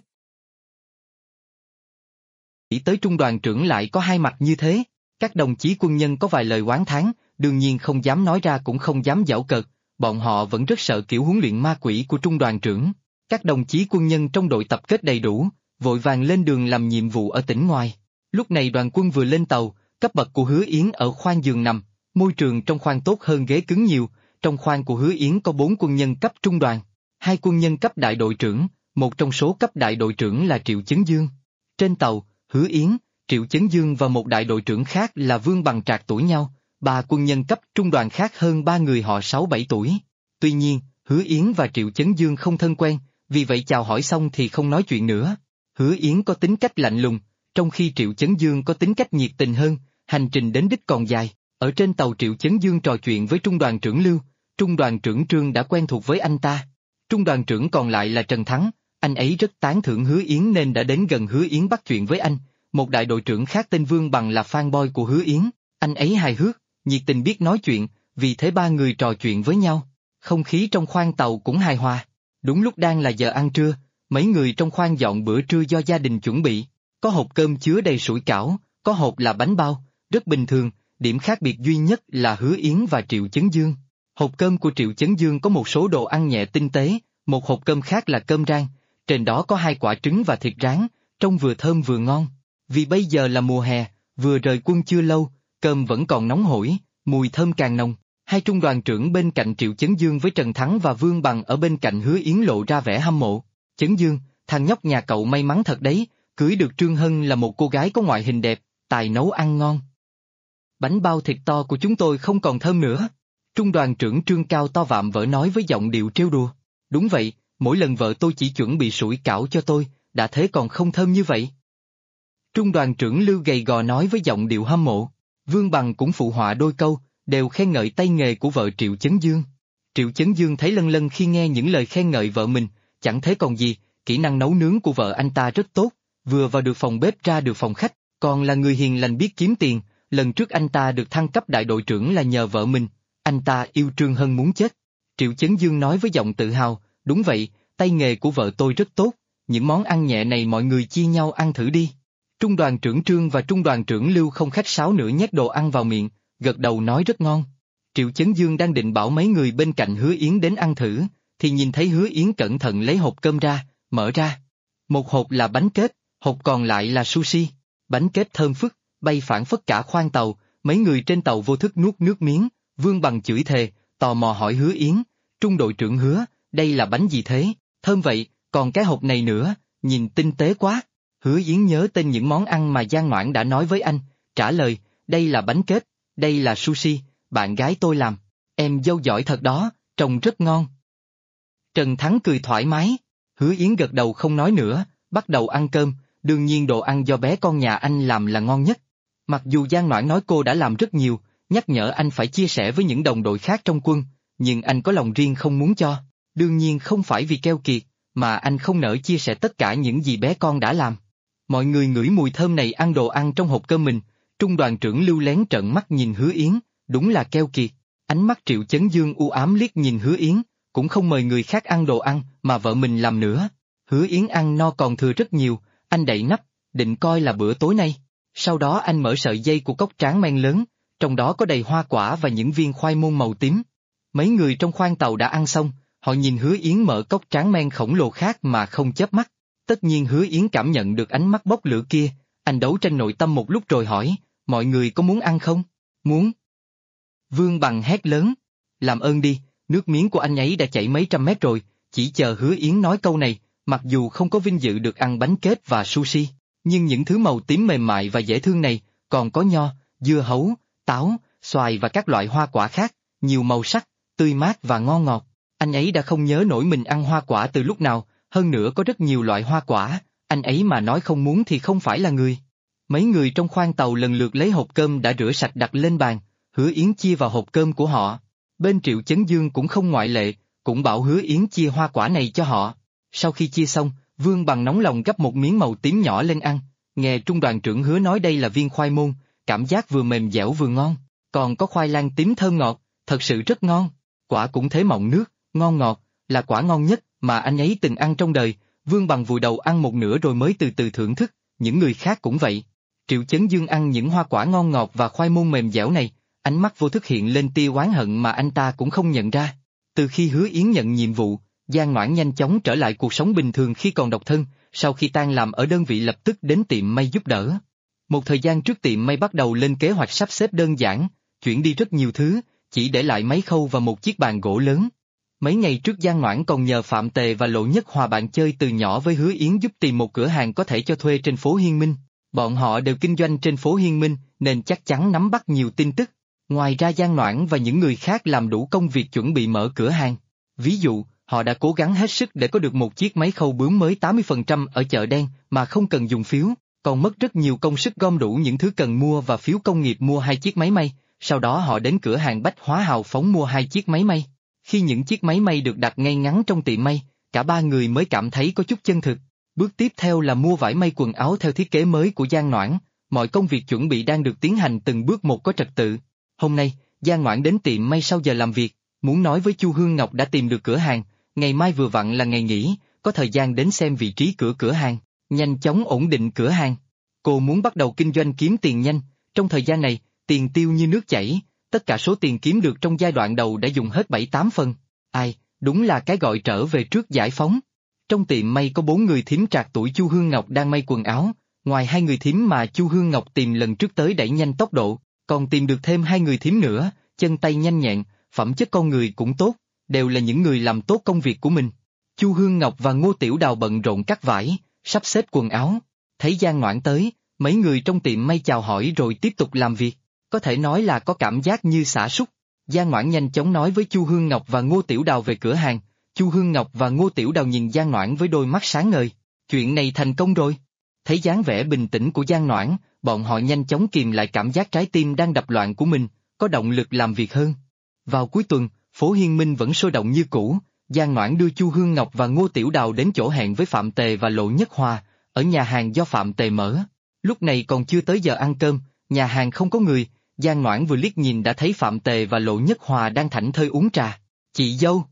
Nghĩ tới trung đoàn trưởng lại có hai mặt như thế, các đồng chí quân nhân có vài lời oán thán, đương nhiên không dám nói ra cũng không dám giễu cợt, bọn họ vẫn rất sợ kiểu huấn luyện ma quỷ của trung đoàn trưởng. Các đồng chí quân nhân trong đội tập kết đầy đủ, vội vàng lên đường làm nhiệm vụ ở tỉnh ngoài. Lúc này đoàn quân vừa lên tàu, cấp bậc của Hứa Yến ở khoang giường nằm, môi trường trong khoang tốt hơn ghế cứng nhiều, trong khoang của Hứa Yến có 4 quân nhân cấp trung đoàn, 2 quân nhân cấp đại đội trưởng, một trong số cấp đại đội trưởng là Triệu Chấn Dương. Trên tàu, Hứa Yến, Triệu Chấn Dương và một đại đội trưởng khác là Vương Bằng Trạc tuổi nhau, 3 quân nhân cấp trung đoàn khác hơn 3 người họ 6-7 tuổi. Tuy nhiên, Hứa Yến và Triệu Chấn Dương không thân quen, vì vậy chào hỏi xong thì không nói chuyện nữa. Hứa Yến có tính cách lạnh lùng, trong khi Triệu Chấn Dương có tính cách nhiệt tình hơn, hành trình đến đích còn dài. Ở trên tàu Triệu Chấn Dương trò chuyện với trung đoàn trưởng Lưu, trung đoàn trưởng Trương đã quen thuộc với anh ta. Trung đoàn trưởng còn lại là Trần Thắng, anh ấy rất tán thưởng Hứa Yến nên đã đến gần Hứa Yến bắt chuyện với anh. Một đại đội trưởng khác tên Vương Bằng là fanboy của Hứa Yến, anh ấy hài hước, nhiệt tình biết nói chuyện, vì thế ba người trò chuyện với nhau. Không khí trong khoang tàu cũng hài hòa. Đúng lúc đang là giờ ăn trưa, mấy người trong khoang dọn bữa trưa do gia đình chuẩn bị. Có hộp cơm chứa đầy sủi cảo, có hộp là bánh bao, rất bình thường, điểm khác biệt duy nhất là Hứa Yến và Triệu Chấn Dương. Hộp cơm của Triệu Chấn Dương có một số đồ ăn nhẹ tinh tế, một hộp cơm khác là cơm rang, trên đó có 2 quả trứng và thịt rán, trông vừa thơm vừa ngon. Vì bây giờ là mùa hè, vừa rời quân chưa lâu, cơm vẫn còn nóng hổi, mùi thơm càng nồng. Hai trung đoàn trưởng bên cạnh Triệu Chấn Dương với Trần Thắng và Vương Bằng ở bên cạnh Hứa Yến lộ ra vẻ hâm mộ. Chấn Dương, thằng nhóc nhà cậu may mắn thật đấy, cưới được Trương Hân là một cô gái có ngoại hình đẹp, tài nấu ăn ngon. Bánh bao thịt to của chúng tôi không còn thơm nữa. Trung đoàn trưởng Trương Cao to vạm vỡ nói với giọng điệu trêu đùa. Đúng vậy, mỗi lần vợ tôi chỉ chuẩn bị sủi cảo cho tôi, đã thế còn không thơm như vậy. Trung đoàn trưởng Lưu gầy gò nói với giọng điệu hâm mộ. Vương Bằng cũng phụ họa đôi câu, đều khen ngợi tay nghề của vợ Triệu Chấn Dương. Triệu Chấn Dương thấy lân lân khi nghe những lời khen ngợi vợ mình, chẳng thế còn gì, kỹ năng nấu nướng của vợ anh ta rất tốt, vừa vào được phòng bếp ra được phòng khách, còn là người hiền lành biết kiếm tiền, lần trước anh ta được thăng cấp đại đội trưởng là nhờ vợ mình, anh ta yêu Trương Hân muốn chết. Triệu Chấn Dương nói với giọng tự hào, đúng vậy, tay nghề của vợ tôi rất tốt, những món ăn nhẹ này mọi người chia nhau ăn thử đi. Trung đoàn trưởng Trương và trung đoàn trưởng Lưu không khách sáo nữa nhét đồ ăn vào miệng, gật đầu nói rất ngon. Triệu Chấn Dương đang định bảo mấy người bên cạnh Hứa Yến đến ăn thử, thì nhìn thấy Hứa Yến cẩn thận lấy hộp cơm ra, mở ra. Một hộp là bánh kết, hộp còn lại là sushi. Bánh kết thơm phức, bay phảng phất cả khoang tàu, mấy người trên tàu vô thức nuốt nước miếng, Vương Bằng chửi thề, tò mò hỏi Hứa Yến, trung đội trưởng Hứa, đây là bánh gì thế, thơm vậy, còn cái hộp này nữa, nhìn tinh tế quá. Hứa Yến nhớ tên những món ăn mà Giang Noãn đã nói với anh, trả lời, đây là bánh kết, đây là sushi, bạn gái tôi làm, em dâu giỏi thật đó, trông rất ngon. Trần Thắng cười thoải mái, Hứa Yến gật đầu không nói nữa, bắt đầu ăn cơm, đương nhiên đồ ăn do bé con nhà anh làm là ngon nhất. Mặc dù Giang Noãn nói cô đã làm rất nhiều, nhắc nhở anh phải chia sẻ với những đồng đội khác trong quân, nhưng anh có lòng riêng không muốn cho, đương nhiên không phải vì keo kiệt, mà anh không nỡ chia sẻ tất cả những gì bé con đã làm. Mọi người ngửi mùi thơm này ăn đồ ăn trong hộp cơm mình, trung đoàn trưởng Lưu lén trợn mắt nhìn Hứa Yến, đúng là keo kiệt. Ánh mắt Triệu Chấn Dương u ám liếc nhìn Hứa Yến, cũng không mời người khác ăn đồ ăn mà vợ mình làm nữa. Hứa Yến ăn no còn thừa rất nhiều, anh đậy nắp, định coi là bữa tối nay. Sau đó anh mở sợi dây của cốc tráng men lớn, trong đó có đầy hoa quả và những viên khoai môn màu tím. Mấy người trong khoang tàu đã ăn xong, họ nhìn Hứa Yến mở cốc tráng men khổng lồ khác mà không chớp mắt. Tất nhiên Hứa Yến cảm nhận được ánh mắt bốc lửa kia, anh đấu tranh nội tâm một lúc rồi hỏi, mọi người có muốn ăn không? Muốn. Vương Bằng hét lớn, làm ơn đi, nước miếng của anh ấy đã chảy mấy trăm mét rồi, chỉ chờ Hứa Yến nói câu này, mặc dù không có vinh dự được ăn bánh kết và sushi, nhưng những thứ màu tím mềm mại và dễ thương này, còn có nho, dưa hấu, táo, xoài và các loại hoa quả khác, nhiều màu sắc, tươi mát và ngon ngọt. Anh ấy đã không nhớ nổi mình ăn hoa quả từ lúc nào, hơn nữa có rất nhiều loại hoa quả, anh ấy mà nói không muốn thì không phải là người. Mấy người trong khoang tàu lần lượt lấy hộp cơm đã rửa sạch đặt lên bàn, Hứa Yến chia vào hộp cơm của họ. Bên Triệu Chấn Dương cũng không ngoại lệ, cũng bảo Hứa Yến chia hoa quả này cho họ. Sau khi chia xong, Vương Bằng nóng lòng gắp một miếng màu tím nhỏ lên ăn, nghe trung đoàn trưởng Hứa nói đây là viên khoai môn, cảm giác vừa mềm dẻo vừa ngon, còn có khoai lang tím thơm ngọt, thật sự rất ngon. Quả cũng thế mọng nước, ngon ngọt, là quả ngon nhất mà anh ấy từng ăn trong đời. Vương Bằng vùi đầu ăn một nửa rồi mới từ từ thưởng thức, những người khác cũng vậy. Triệu Chấn Dương ăn những hoa quả ngon ngọt và khoai môn mềm dẻo này, ánh mắt vô thức hiện lên tia oán hận mà anh ta cũng không nhận ra. Từ khi Hứa Yến nhận nhiệm vụ, Giang Noãn nhanh chóng trở lại cuộc sống bình thường khi còn độc thân, sau khi tan làm ở đơn vị lập tức đến tiệm may giúp đỡ. Một thời gian trước tiệm may bắt đầu lên kế hoạch sắp xếp đơn giản, chuyển đi rất nhiều thứ, chỉ để lại máy khâu và một chiếc bàn gỗ lớn. Mấy ngày trước Giang Noãn còn nhờ Phạm Tề và Lộ Nhất Hòa bạn chơi từ nhỏ với Hứa Yến giúp tìm một cửa hàng có thể cho thuê trên phố Hiên Minh. Bọn họ đều kinh doanh trên phố Hiên Minh nên chắc chắn nắm bắt nhiều tin tức. Ngoài ra Giang Noãn và những người khác làm đủ công việc chuẩn bị mở cửa hàng. Ví dụ, họ đã cố gắng hết sức để có được một chiếc máy khâu bướm mới 80% ở chợ đen mà không cần dùng phiếu, còn mất rất nhiều công sức gom đủ những thứ cần mua và phiếu công nghiệp mua 2 chiếc máy may, sau đó họ đến cửa hàng Bách Hóa hào phóng mua 2 chiếc máy may. Khi những chiếc máy may được đặt ngay ngắn trong tiệm may, cả ba người mới cảm thấy có chút chân thực. Bước tiếp theo là mua vải may quần áo theo thiết kế mới của Giang Noãn, mọi công việc chuẩn bị đang được tiến hành từng bước một có trật tự. Hôm nay, Giang Noãn đến tiệm may sau giờ làm việc, muốn nói với Chu Hương Ngọc đã tìm được cửa hàng, ngày mai vừa vặn là ngày nghỉ, có thời gian đến xem vị trí cửa hàng, nhanh chóng ổn định cửa hàng. Cô muốn bắt đầu kinh doanh kiếm tiền nhanh, trong thời gian này, tiền tiêu như nước chảy, tất cả số tiền kiếm được trong giai đoạn đầu đã dùng hết 7-8 phần. Ai, đúng là cái gọi trở về trước giải phóng. Trong tiệm may có 4 người thím trạc tuổi Chu Hương Ngọc đang may quần áo, Ngoài hai người thím mà Chu Hương Ngọc tìm lần trước tới đẩy nhanh tốc độ, còn tìm được thêm hai người thím nữa, chân tay nhanh nhẹn, phẩm chất con người cũng tốt, đều là những người làm tốt công việc của mình. Chu Hương Ngọc và Ngô Tiểu Đào bận rộn cắt vải, sắp xếp quần áo, thấy Giang Noãn tới, mấy người trong tiệm may chào hỏi rồi tiếp tục làm việc, có thể nói là có cảm giác như xả sút. Giang Noãn nhanh chóng nói với Chu Hương Ngọc và Ngô Tiểu Đào về cửa hàng, Chu Hương Ngọc và Ngô Tiểu Đào nhìn Giang Noãn với đôi mắt sáng ngời, chuyện này thành công rồi. Thấy dáng vẻ bình tĩnh của Giang Noãn, bọn họ nhanh chóng kìm lại cảm giác trái tim đang đập loạn của mình, có động lực làm việc hơn. Vào cuối tuần, phố Hiên Minh vẫn sôi động như cũ, Giang Noãn đưa Chu Hương Ngọc và Ngô Tiểu Đào đến chỗ hẹn với Phạm Tề và Lộ Nhất Hoa, ở nhà hàng do Phạm Tề mở. Lúc này còn chưa tới giờ ăn cơm, nhà hàng không có người, Giang Noãn vừa liếc nhìn đã thấy Phạm Tề và Lộ Nhất Hoa đang thảnh thơi uống trà. Chị dâu.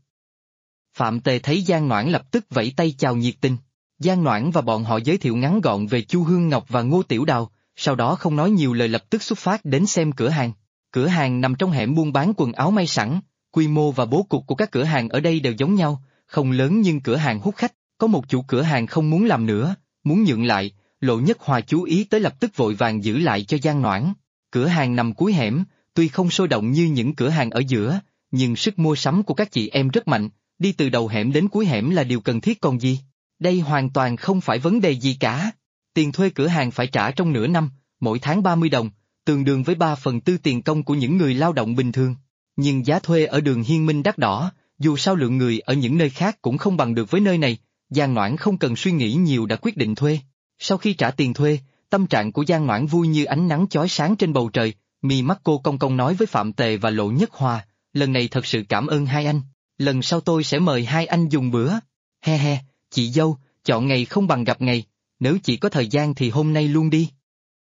Phạm Tề thấy Giang Noãn lập tức vẫy tay chào nhiệt tình. Giang Noãn và bọn họ giới thiệu ngắn gọn về Chu Hương Ngọc và Ngô Tiểu Đào, sau đó không nói nhiều lời lập tức xuất phát đến xem cửa hàng. Cửa hàng nằm trong hẻm buôn bán quần áo may sẵn, quy mô và bố cục của các cửa hàng ở đây đều giống nhau, không lớn nhưng cửa hàng hút khách, có một chủ cửa hàng không muốn làm nữa, muốn nhượng lại, Lộ Nhất Hoa chú ý tới lập tức vội vàng giữ lại cho Giang Noãn. Cửa hàng nằm cuối hẻm, tuy không sôi động như những cửa hàng ở giữa, nhưng sức mua sắm của các chị em rất mạnh, đi từ đầu hẻm đến cuối hẻm là điều cần thiết còn gì. Đây hoàn toàn không phải vấn đề gì cả. Tiền thuê cửa hàng phải trả trong nửa năm, mỗi tháng 30 đồng, tương đương với 3/4 tiền công của những người lao động bình thường. Nhưng giá thuê ở đường Hiên Minh đắt đỏ, dù sao lượng người ở những nơi khác cũng không bằng được với nơi này, Giang Noãn không cần suy nghĩ nhiều đã quyết định thuê. Sau khi trả tiền thuê, tâm trạng của Giang Noãn vui như ánh nắng chói sáng trên bầu trời, mi mắt cô cong cong nói với Phạm Tề và Lộ Nhất Hoa, lần này thật sự cảm ơn hai anh, lần sau tôi sẽ mời hai anh dùng bữa. He he, chị dâu, chọn ngày không bằng gặp ngày, nếu chị có thời gian thì hôm nay luôn đi.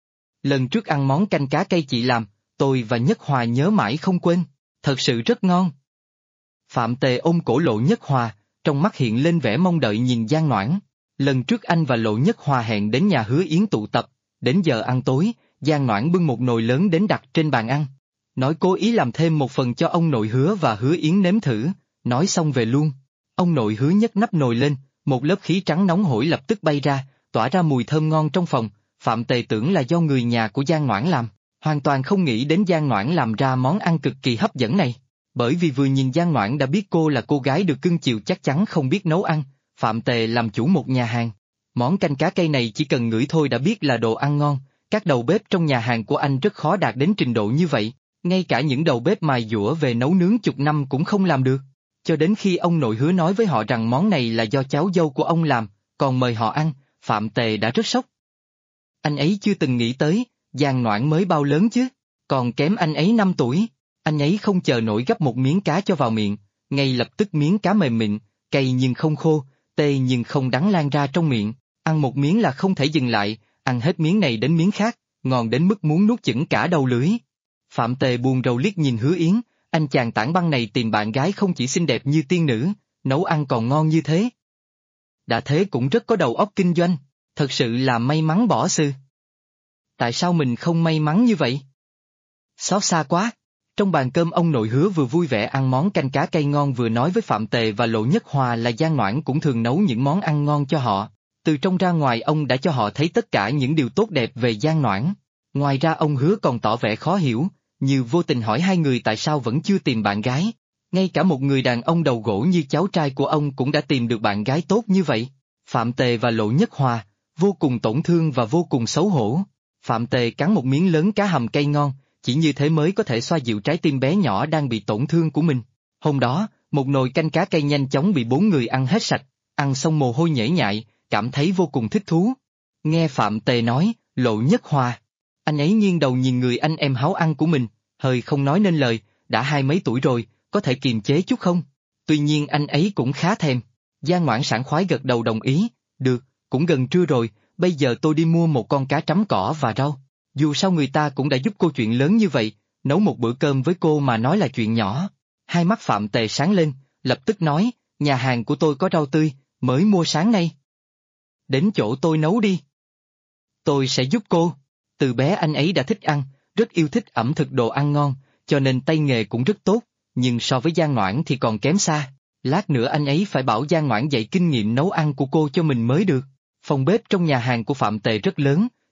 Lần trước ăn món canh cá cây chị làm, tôi và Nhất Hòa nhớ mãi không quên, thật sự rất ngon. Phạm Tề ôm cổ Lộ Nhất Hòa, trong mắt hiện lên vẻ mong đợi nhìn Giang Noãn. Lần trước anh và Lộ Nhất Hòa hẹn đến nhà Hứa Yến tụ tập, đến giờ ăn tối, Giang Noãn bưng một nồi lớn đến đặt trên bàn ăn. Nói cố ý làm thêm một phần cho ông nội Hứa và Hứa Yến nếm thử, nói xong về luôn. Ông nội Hứa nhấc nắp nồi lên, một lớp khí trắng nóng hổi lập tức bay ra, tỏa ra mùi thơm ngon trong phòng. Phạm Tề tưởng là do người nhà của Giang Noãn làm, hoàn toàn không nghĩ đến Giang Noãn làm ra món ăn cực kỳ hấp dẫn này. Bởi vì vừa nhìn Giang Noãn đã biết cô là cô gái được cưng chiều chắc chắn không biết nấu ăn. Phạm Tề làm chủ một nhà hàng. Món canh cá cây này chỉ cần ngửi thôi đã biết là đồ ăn ngon, các đầu bếp trong nhà hàng của anh rất khó đạt đến trình độ như vậy, ngay cả những đầu bếp mài dũa về nấu nướng chục năm cũng không làm được. Cho đến khi ông nội Hứa nói với họ rằng món này là do cháu dâu của ông làm, còn mời họ ăn, Phạm Tề đã rất sốc. Anh ấy chưa từng nghĩ tới, Giang Noãn mới bao lớn chứ, còn kém anh ấy 5 tuổi. Anh ấy không chờ nổi gấp một miếng cá cho vào miệng, ngay lập tức miếng cá mềm mịn, cay nhưng không khô, tê nhưng không đắng lan ra trong miệng, ăn một miếng là không thể dừng lại, ăn hết miếng này đến miếng khác, ngon đến mức muốn nuốt chửng cả đầu lưỡi. Phạm Tề buồn rầu liếc nhìn Hứa Yến, anh chàng tản băng này tìm bạn gái không chỉ xinh đẹp như tiên nữ, nấu ăn còn ngon như thế. Đã thế cũng rất có đầu óc kinh doanh, thật sự là may mắn bỏ sư. Tại sao mình không may mắn như vậy? Xót xa quá. Trong bàn cơm ông nội Hứa vừa vui vẻ ăn món canh cá cây ngon vừa nói với Phạm Tề và Lộ Nhất Hòa là Giang Noãn cũng thường nấu những món ăn ngon cho họ. Từ trong ra ngoài ông đã cho họ thấy tất cả những điều tốt đẹp về Giang Noãn. Ngoài ra ông Hứa còn tỏ vẻ khó hiểu, như vô tình hỏi hai người tại sao vẫn chưa tìm bạn gái. Ngay cả một người đàn ông đầu gỗ như cháu trai của ông cũng đã tìm được bạn gái tốt như vậy. Phạm Tề và Lộ Nhất Hòa, vô cùng tổn thương và vô cùng xấu hổ. Phạm Tề cắn một miếng lớn cá hầm cay ngon, chỉ như thế mới có thể xoa dịu trái tim bé nhỏ đang bị tổn thương của mình. Hôm đó, một nồi canh cá cây nhanh chóng bị 4 người ăn hết sạch, ăn xong mồ hôi nhễ nhại, cảm thấy vô cùng thích thú. Nghe Phạm Tề nói, Lộ Nhất Hòa, anh ấy nghiêng đầu nhìn người anh em háo ăn của mình, hơi không nói nên lời, đã 20 mấy tuổi rồi, có thể kiềm chế chút không? Tuy nhiên anh ấy cũng khá thèm. Giang Noãn sảng khoái gật đầu đồng ý, được, cũng gần trưa rồi, bây giờ tôi đi mua một con cá trắm cỏ và rau. Dù sao người ta cũng đã giúp cô chuyện lớn như vậy, nấu một bữa cơm với cô mà nói là chuyện nhỏ. Hai mắt Phạm Tề sáng lên, lập tức nói, nhà hàng của tôi có rau tươi, mới mua sáng nay. Đến chỗ tôi nấu đi. Tôi sẽ giúp cô. Từ bé anh ấy đã thích ăn, rất yêu thích ẩm thực đồ ăn ngon, cho nên tay nghề cũng rất tốt, nhưng so với Giang Noãn thì còn kém xa. Lát nữa anh ấy phải bảo Giang Noãn dạy kinh nghiệm nấu ăn của cô cho mình mới được. Phòng bếp trong nhà hàng của Phạm Tề rất lớn,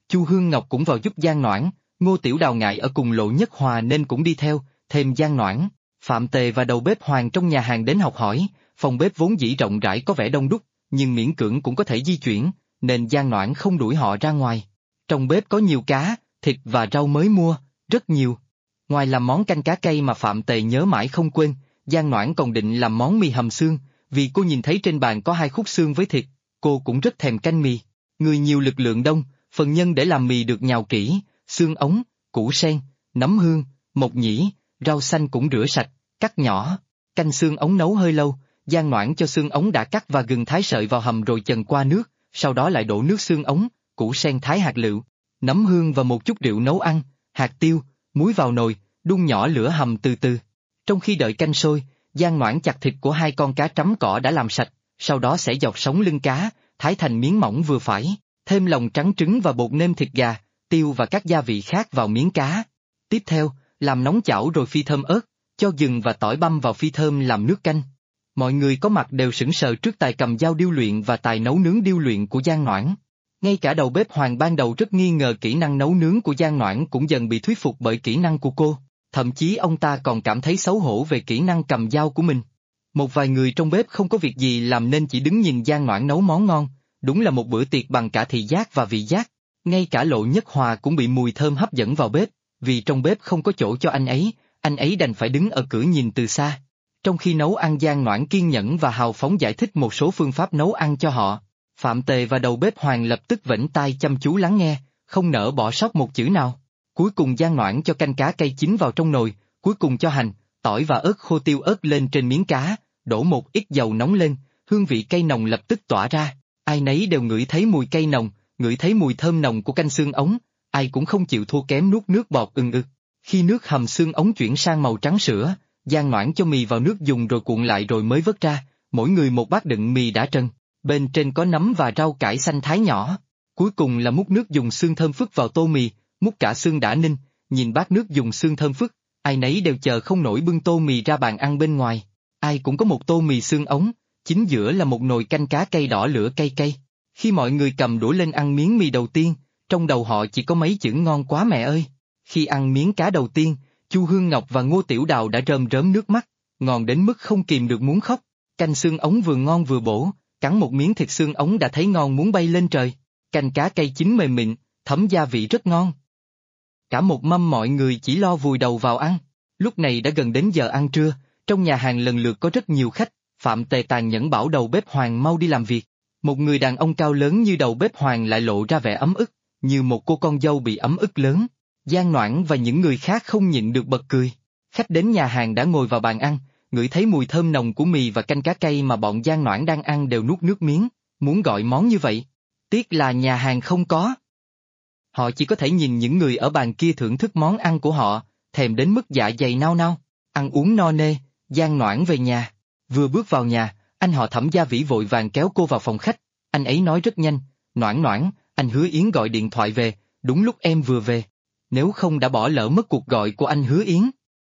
Chu Hương Ngọc cũng vào giúp Giang Noãn, Ngô Tiểu Đào ngại ở cùng Lộ Nhất Hòa nên cũng đi theo, thêm Giang Noãn, Phạm Tề và đầu bếp Hoàng trong nhà hàng đến học hỏi, phòng bếp vốn dĩ rộng rãi có vẻ đông đúc, nhưng miễn cưỡng cũng có thể di chuyển, nên Giang Noãn không đuổi họ ra ngoài. Trong bếp có nhiều cá, thịt và rau mới mua, rất nhiều. Ngoài làm món canh cá cây mà Phạm Tề nhớ mãi không quên, Giang Noãn còn định làm món mì hầm xương, vì cô nhìn thấy trên bàn có 2 khúc xương với thịt, cô cũng rất thèm canh mì. Người nhiều lực lượng đông, phần nhân để làm mì được nhào kỹ, xương ống, củ sen, nấm hương, mộc nhĩ, rau xanh cũng rửa sạch, cắt nhỏ. Canh xương ống nấu hơi lâu, Giang Noãn cho xương ống đã cắt và gừng thái sợi vào hầm rồi chần qua nước, sau đó lại đổ nước xương ống, củ sen thái hạt lựu, nấm hương và một chút rượu nấu ăn, hạt tiêu, muối vào nồi, đun nhỏ lửa hầm từ từ. Trong khi đợi canh sôi, Giang Noãn chặt thịt của 2 con cá trắm cỏ đã làm sạch, sau đó xẻ dọc sống lưng cá, thái thành miếng mỏng vừa phải, thêm lòng trắng trứng và bột nêm thịt gà, tiêu và các gia vị khác vào miếng cá. Tiếp theo, làm nóng chảo rồi phi thơm ớt, cho gừng và tỏi băm vào phi thơm làm nước canh. Mọi người có mặt đều sững sờ trước tài cầm dao điêu luyện và tài nấu nướng điêu luyện của Giang Noãn. Ngay cả đầu bếp Hoàng ban đầu rất nghi ngờ kỹ năng nấu nướng của Giang Noãn cũng dần bị thuyết phục bởi kỹ năng của cô, thậm chí ông ta còn cảm thấy xấu hổ về kỹ năng cầm dao của mình. Một vài người trong bếp không có việc gì làm nên chỉ đứng nhìn Giang Noãn nấu món ngon, đúng là một bữa tiệc bằng cả thị giác và vị giác. Ngay cả Lộ Nhất Hòa cũng bị mùi thơm hấp dẫn vào bếp, vì trong bếp không có chỗ cho anh ấy đành phải đứng ở cửa nhìn từ xa. Trong khi nấu ăn Giang Noãn kiên nhẫn và hào phóng giải thích một số phương pháp nấu ăn cho họ. Phạm Tề và đầu bếp Hoàng lập tức vểnh tai chăm chú lắng nghe, không nỡ bỏ sót một chữ nào. Cuối cùng Giang Noãn cho canh cá cây chín vào trong nồi, cuối cùng cho hành, tỏi và ớt khô tiêu ớt lên trên miếng cá, đổ một ít dầu nóng lên, hương vị cây nồng lập tức tỏa ra. Ai nấy đều ngửi thấy mùi cây nồng, ngửi thấy mùi thơm nồng của canh xương ống, ai cũng không chịu thua kém nuốt nước bọt ừng ực. Khi nước hầm xương ống chuyển sang màu trắng sữa, Giang Noãn cho mì vào nước dùng rồi cuộn lại rồi mới vớt ra, mỗi người một bát đựng mì đã trần, bên trên có nấm và rau cải xanh thái nhỏ. Cuối cùng là múc nước dùng xương thơm phức vào tô mì, múc cả xương đã ninh, nhìn bát nước dùng xương thơm phức, ai nấy đều chờ không nổi bưng tô mì ra bàn ăn bên ngoài. Ai cũng có một tô mì xương ống, chính giữa là một nồi canh cá cây đỏ lửa cay cay. Khi mọi người cầm đũa lên ăn miếng mì đầu tiên, trong đầu họ chỉ có mấy chữ ngon quá mẹ ơi. Khi ăn miếng cá đầu tiên, Chu Hương Ngọc và Ngô Tiểu Đào đã rơm rớm nước mắt, ngon đến mức không kìm được muốn khóc. Canh xương ống vừa ngon vừa bổ, cắn một miếng thịt xương ống đã thấy ngon muốn bay lên trời. Canh cá cây chín mềm mịn, thấm gia vị rất ngon. Cả một mâm mọi người chỉ lo vùi đầu vào ăn. Lúc này đã gần đến giờ ăn trưa, trong nhà hàng lần lượt có rất nhiều khách, Phạm Tề tàn nhẫn bảo đầu bếp Hoàng mau đi làm việc. Một người đàn ông cao lớn như đầu bếp Hoàng lại lộ ra vẻ ấm ức, như một cô con dâu bị ấm ức lớn. Giang Noãn và những người khác không nhịn được bật cười. Khách đến nhà hàng đã ngồi vào bàn ăn, ngửi thấy mùi thơm nồng của mì và canh cá cây mà bọn Giang Noãn đang ăn đều nuốt nước miếng, muốn gọi món như vậy. Tiếc là nhà hàng không có. Họ chỉ có thể nhìn những người ở bàn kia thưởng thức món ăn của họ, thèm đến mức dạ dày nao nao, ăn uống no nê. Giang Noãn về nhà. Vừa bước vào nhà, anh họ Thẩm Gia Vĩ vội vàng kéo cô vào phòng khách, anh ấy nói rất nhanh, Noãn Noãn, anh Hứa Yến gọi điện thoại về, đúng lúc em vừa về. Nếu không đã bỏ lỡ mất cuộc gọi của anh Hứa Yến.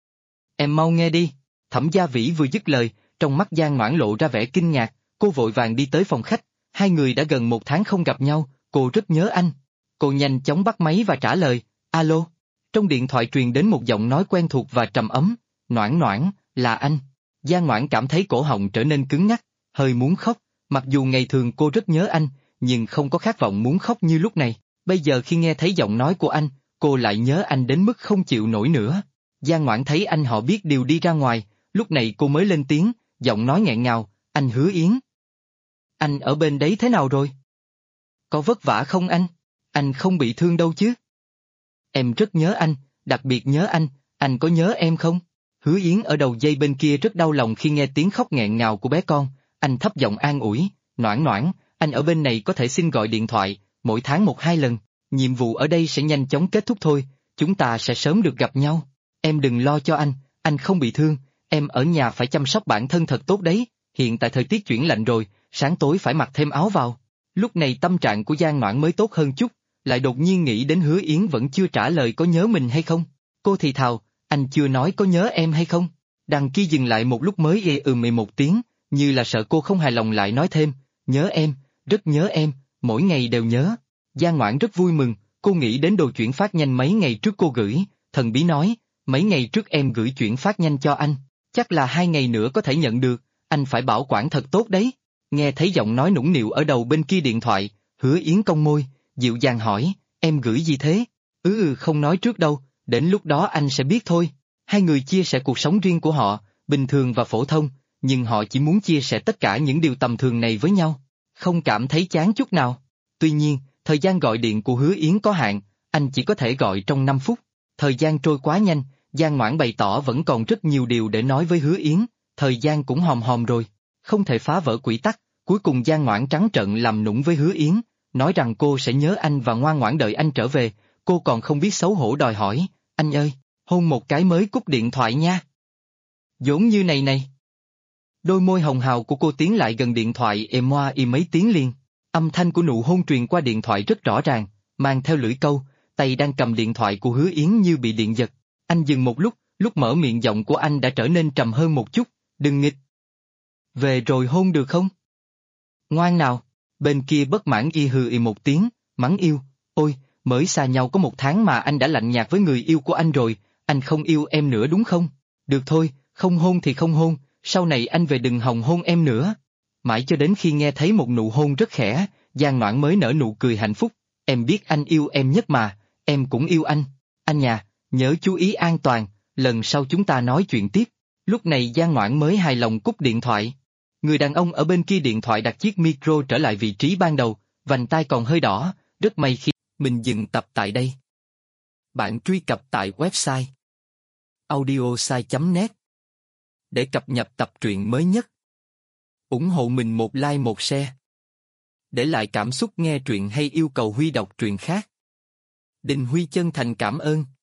Em mau nghe đi. Thẩm Gia Vĩ vừa dứt lời, trong mắt Giang Noãn lộ ra vẻ kinh ngạc, cô vội vàng đi tới phòng khách, hai người đã gần 1 tháng không gặp nhau, cô rất nhớ anh. Cô nhanh chóng bắt máy và trả lời, alo. Trong điện thoại truyền đến một giọng nói quen thuộc và trầm ấm, Noãn Noãn, là anh. Giang Noãn cảm thấy cổ họng trở nên cứng ngắc, hơi muốn khóc, mặc dù ngày thường cô rất nhớ anh, nhưng không có khát vọng muốn khóc như lúc này, bây giờ khi nghe thấy giọng nói của anh, cô lại nhớ anh đến mức không chịu nổi nữa. Giang Noãn thấy anh họ biết điều đi ra ngoài, lúc này cô mới lên tiếng, giọng nói nghẹn ngào, anh Hứa Yến. Anh ở bên đấy thế nào rồi? Có vất vả không anh? Anh không bị thương đâu chứ? Em rất nhớ anh, đặc biệt nhớ anh có nhớ em không? Hứa Yến ở đầu dây bên kia rất đau lòng khi nghe tiếng khóc nghẹn ngào của bé con, anh thấp giọng an ủi, Noãn Noãn, anh ở bên này có thể xin gọi điện thoại, mỗi tháng 1-2 lần, nhiệm vụ ở đây sẽ nhanh chóng kết thúc thôi, chúng ta sẽ sớm được gặp nhau. Em đừng lo cho anh không bị thương, em ở nhà phải chăm sóc bản thân thật tốt đấy, hiện tại thời tiết chuyển lạnh rồi, sáng tối phải mặc thêm áo vào. Lúc này tâm trạng của Giang Noãn mới tốt hơn chút, lại đột nhiên nghĩ đến Hứa Yến vẫn chưa trả lời có nhớ mình hay không. Cô thì thào, anh chưa nói có nhớ em hay không? Đằng kia dừng lại một lúc mới mì một tiếng, như là sợ cô không hài lòng lại nói thêm, nhớ em, rất nhớ em, mỗi ngày đều nhớ. Giang Noãn rất vui mừng, Cô nghĩ đến đồ chuyển phát nhanh mấy ngày trước cô gửi, thần bí nói, mấy ngày trước em gửi chuyển phát nhanh cho anh, chắc là 2 ngày nữa có thể nhận được, anh phải bảo quản thật tốt đấy. Nghe thấy giọng nói nũng nịu ở đầu bên kia điện thoại, Hứa Yến cong môi, dịu dàng hỏi, em gửi gì thế? Không nói trước đâu, đến lúc đó anh sẽ biết thôi. Hai người chia sẻ cuộc sống riêng của họ, bình thường và phổ thông, nhưng họ chỉ muốn chia sẻ tất cả những điều tầm thường này với nhau, không cảm thấy chán chút nào. Tuy nhiên, thời gian gọi điện của Hứa Yến có hạn, anh chỉ có thể gọi trong 5 phút. Thời gian trôi quá nhanh, Giang Ngoãn bày tỏ vẫn còn rất nhiều điều để nói với Hứa Yến, thời gian cũng hòm hòm rồi, không thể phá vỡ quy tắc. Cuối cùng Giang Ngoãn trắng trợn làm nũng với Hứa Yến, nói rằng cô sẽ nhớ anh và ngoan ngoãn đợi anh trở về, cô còn không biết xấu hổ đòi hỏi, anh ơi, hôn một cái mới cúp điện thoại nha. Giống như này này. Đôi môi hồng hào của cô tiến lại gần điện thoại êm oa mấy tiếng liền, âm thanh của nụ hôn truyền qua điện thoại rất rõ ràng, mang theo lưỡi câu, tay đang cầm điện thoại của Hứa Yến như bị điện giật. Anh dừng một lúc mở miệng giọng của anh đã trở nên trầm hơn một chút, đừng nghịch. Về rồi hôn được không? Ngoan nào, bên kia bất mãn hừ một tiếng, mắng yêu, ôi, mới xa nhau có 1 tháng mà anh đã lạnh nhạt với người yêu của anh rồi, anh không yêu em nữa đúng không? Được thôi, không hôn thì không hôn, sau này anh về đừng hòng hôn em nữa. Mãi cho đến khi nghe thấy một nụ hôn rất khẽ, Giang Noãn mới nở nụ cười hạnh phúc, em biết anh yêu em nhất mà, em cũng yêu anh. Anh nhà, nhớ chú ý an toàn, lần sau chúng ta nói chuyện tiếp. Lúc này Giang Noãn mới hài lòng cúp điện thoại. Người đàn ông ở bên kia điện thoại đặt chiếc micro trở lại vị trí ban đầu, vành tai còn hơi đỏ, rất may khi mình dừng tập tại đây. Bạn truy cập tại website audiosai.net để cập nhật tập truyện mới nhất. Ủng hộ mình một like một share. Để lại cảm xúc nghe truyện hay yêu cầu Huy đọc truyện khác. Đình Huy chân thành cảm ơn.